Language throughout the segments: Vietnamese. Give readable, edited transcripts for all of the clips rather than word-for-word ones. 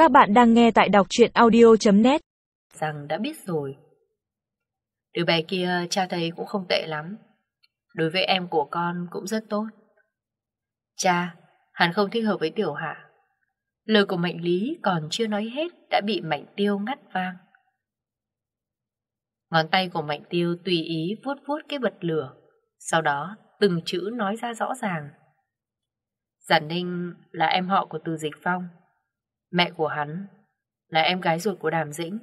Các bạn đang nghe tại đọc truyện audio.net. Rằng đã biết rồi. Đứa bé kia cha thấy cũng không tệ lắm. Đối với em của con cũng rất tốt. Cha, hắn không thích hợp với Tiểu Hạ. Lời của Mạnh Lý còn chưa nói hết đã bị Mạnh Tiêu ngắt vang. Ngón tay của Mạnh Tiêu tùy ý vuốt vuốt cái bật lửa. Sau đó từng chữ nói ra rõ ràng. Giản Ninh là em họ của Từ Dịch Phong. Mẹ của hắn là em gái ruột của Đàm Dĩnh.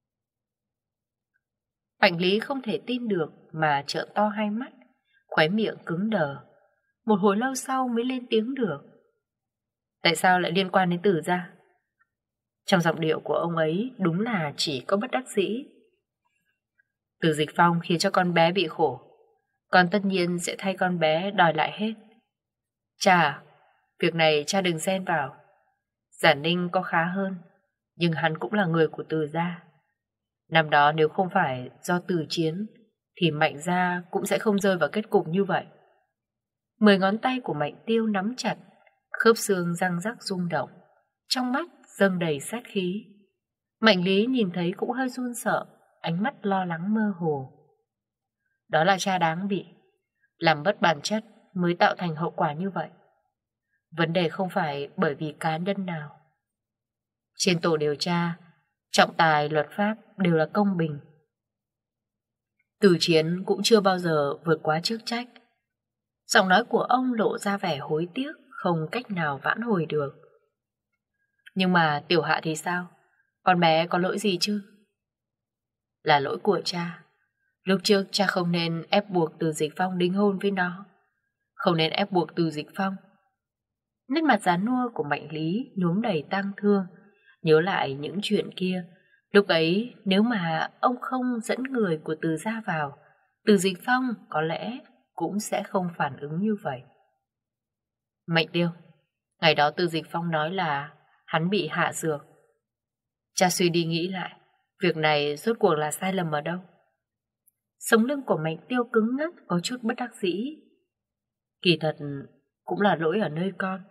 Mạnh Lý không thể tin được mà trợn to hai mắt, khóe miệng cứng đờ. Một hồi lâu sau mới lên tiếng được. Tại sao lại liên quan đến Từ gia? Trong giọng điệu của ông ấy đúng là chỉ có bất đắc dĩ. Từ Dịch Phong khiến cho con bé bị khổ, con tất nhiên sẽ thay con bé đòi lại hết. Cha, việc này cha đừng xen vào. Giản Ninh có khá hơn, nhưng hắn cũng là người của Từ gia. Năm đó nếu không phải do Từ chiến, thì Mạnh gia cũng sẽ không rơi vào kết cục như vậy. 10 ngón tay của Mạnh Tiêu nắm chặt, khớp xương răng rắc rung động, trong mắt dâng đầy sát khí. Mạnh Lý nhìn thấy cũng hơi run sợ, ánh mắt lo lắng mơ hồ. Đó là cha đáng bị, làm mất bản chất mới tạo thành hậu quả như vậy. Vấn đề không phải bởi vì cá nhân nào. Trên tổ điều tra, trọng tài luật pháp đều là công bình. Từ chiến cũng chưa bao giờ vượt quá chức trách. Giọng nói của ông lộ ra vẻ hối tiếc, không cách nào vãn hồi được. Nhưng mà Tiểu Hạ thì sao? Con bé có lỗi gì chứ? Là lỗi của cha. Lúc trước cha không nên ép buộc Từ Dịch Phong đính hôn với nó. Không nên ép buộc Từ Dịch Phong. Nét mặt già nua của Mạnh Lý nhuốm đầy tang thương. Nhớ lại những chuyện kia, lúc ấy nếu mà ông không dẫn người của Từ gia vào, Từ Dịch Phong có lẽ cũng sẽ không phản ứng như vậy. Mạnh Tiêu, ngày đó Từ Dịch Phong nói là hắn bị hạ dược. Cha suy đi nghĩ lại, việc này rốt cuộc là sai lầm ở đâu? Sống lưng của Mạnh Tiêu cứng ngắc, có chút bất đắc dĩ. Kỳ thật cũng là lỗi ở nơi con.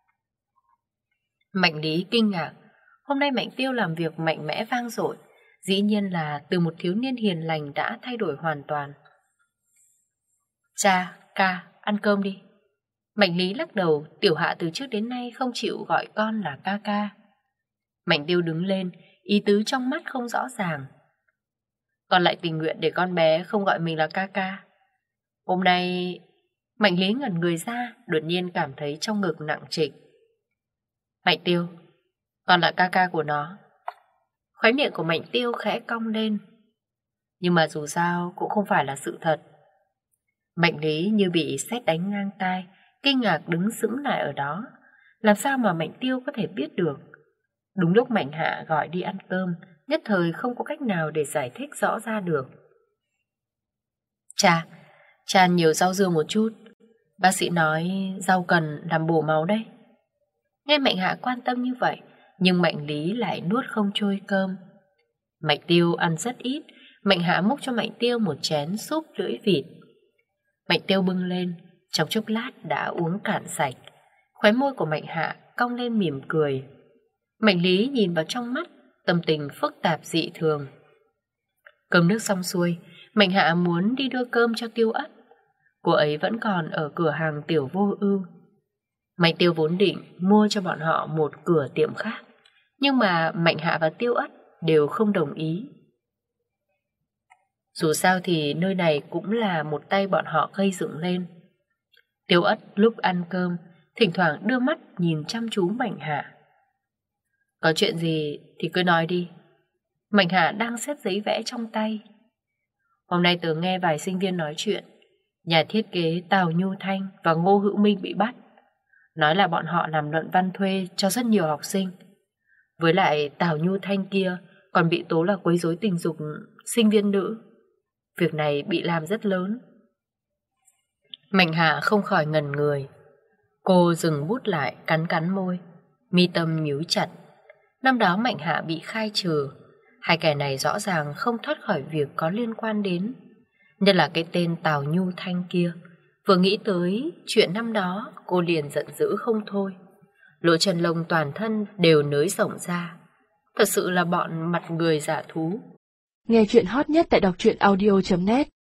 Mạnh Lý kinh ngạc. Hôm nay Mạnh Tiêu làm việc mạnh mẽ vang dội, dĩ nhiên là từ một thiếu niên hiền lành đã thay đổi hoàn toàn. Cha, ca, ăn cơm đi. Mạnh Lý lắc đầu, Tiểu Hạ từ trước đến nay không chịu gọi con là ca ca. Mạnh Tiêu đứng lên, ý tứ trong mắt không rõ ràng. Con lại tình nguyện để con bé không gọi mình là ca ca. Hôm nay, Mạnh Lý ngẩn người ra, đột nhiên cảm thấy trong ngực nặng trịch. Mạnh Tiêu, con là ca ca của nó. Khóe miệng của Mạnh Tiêu khẽ cong lên. Nhưng mà dù sao cũng không phải là sự thật. Mạnh Lý như bị sét đánh ngang tai, kinh ngạc đứng sững lại ở đó. Làm sao mà Mạnh Tiêu có thể biết được? Đúng lúc Mạnh Hạ gọi đi ăn cơm, nhất thời không có cách nào để giải thích rõ ra được. Cha ăn nhiều rau dưa một chút. Bác sĩ nói rau cần làm bổ máu đấy. Nghe Mạnh Hạ quan tâm như vậy, nhưng Mạnh Lý lại nuốt không trôi cơm. Mạnh Tiêu ăn rất ít, Mạnh Hạ múc cho Mạnh Tiêu một chén súp lưỡi vịt. Mạnh Tiêu bưng lên, trong chốc lát đã uống cạn sạch. Khóe môi của Mạnh Hạ cong lên mỉm cười. Mạnh Lý nhìn vào trong mắt, tâm tình phức tạp dị thường. Cơm nước xong xuôi, Mạnh Hạ muốn đi đưa cơm cho Tiêu Ất. Cô ấy vẫn còn ở cửa hàng Tiểu Vô Ưu. Mạnh Tiêu vốn định mua cho bọn họ một cửa tiệm khác, nhưng mà Mạnh Hạ và Tiêu Ất đều không đồng ý. Dù sao thì nơi này cũng là một tay bọn họ gây dựng lên. Tiêu Ất lúc ăn cơm thỉnh thoảng đưa mắt nhìn chăm chú Mạnh Hạ. Có chuyện gì thì cứ nói đi. Mạnh Hạ đang xếp giấy vẽ trong tay. Hôm nay tớ nghe vài sinh viên nói chuyện. Nhà thiết kế Tào Nhu Thanh và Ngô Hữu Minh bị bắt. Nói là bọn họ làm luận văn thuê cho rất nhiều học sinh. Với lại Tào Nhu Thanh kia còn bị tố là quấy rối tình dục sinh viên nữ. Việc này bị làm rất lớn. Mạnh Hạ không khỏi ngẩn người. Cô dừng bút lại, cắn cắn môi, mi tâm nhíu chặt. Năm đó Mạnh Hạ bị khai trừ. Hai kẻ này rõ ràng không thoát khỏi việc có liên quan đến. Nhất là cái tên Tào Nhu Thanh kia. Vừa nghĩ tới chuyện năm đó, cô liền giận dữ không thôi. lỗ chân lông toàn thân đều nới rộng ra. Thật sự là bọn mặt người giả thú. Nghe chuyện hot nhất tại đọc truyện audio.net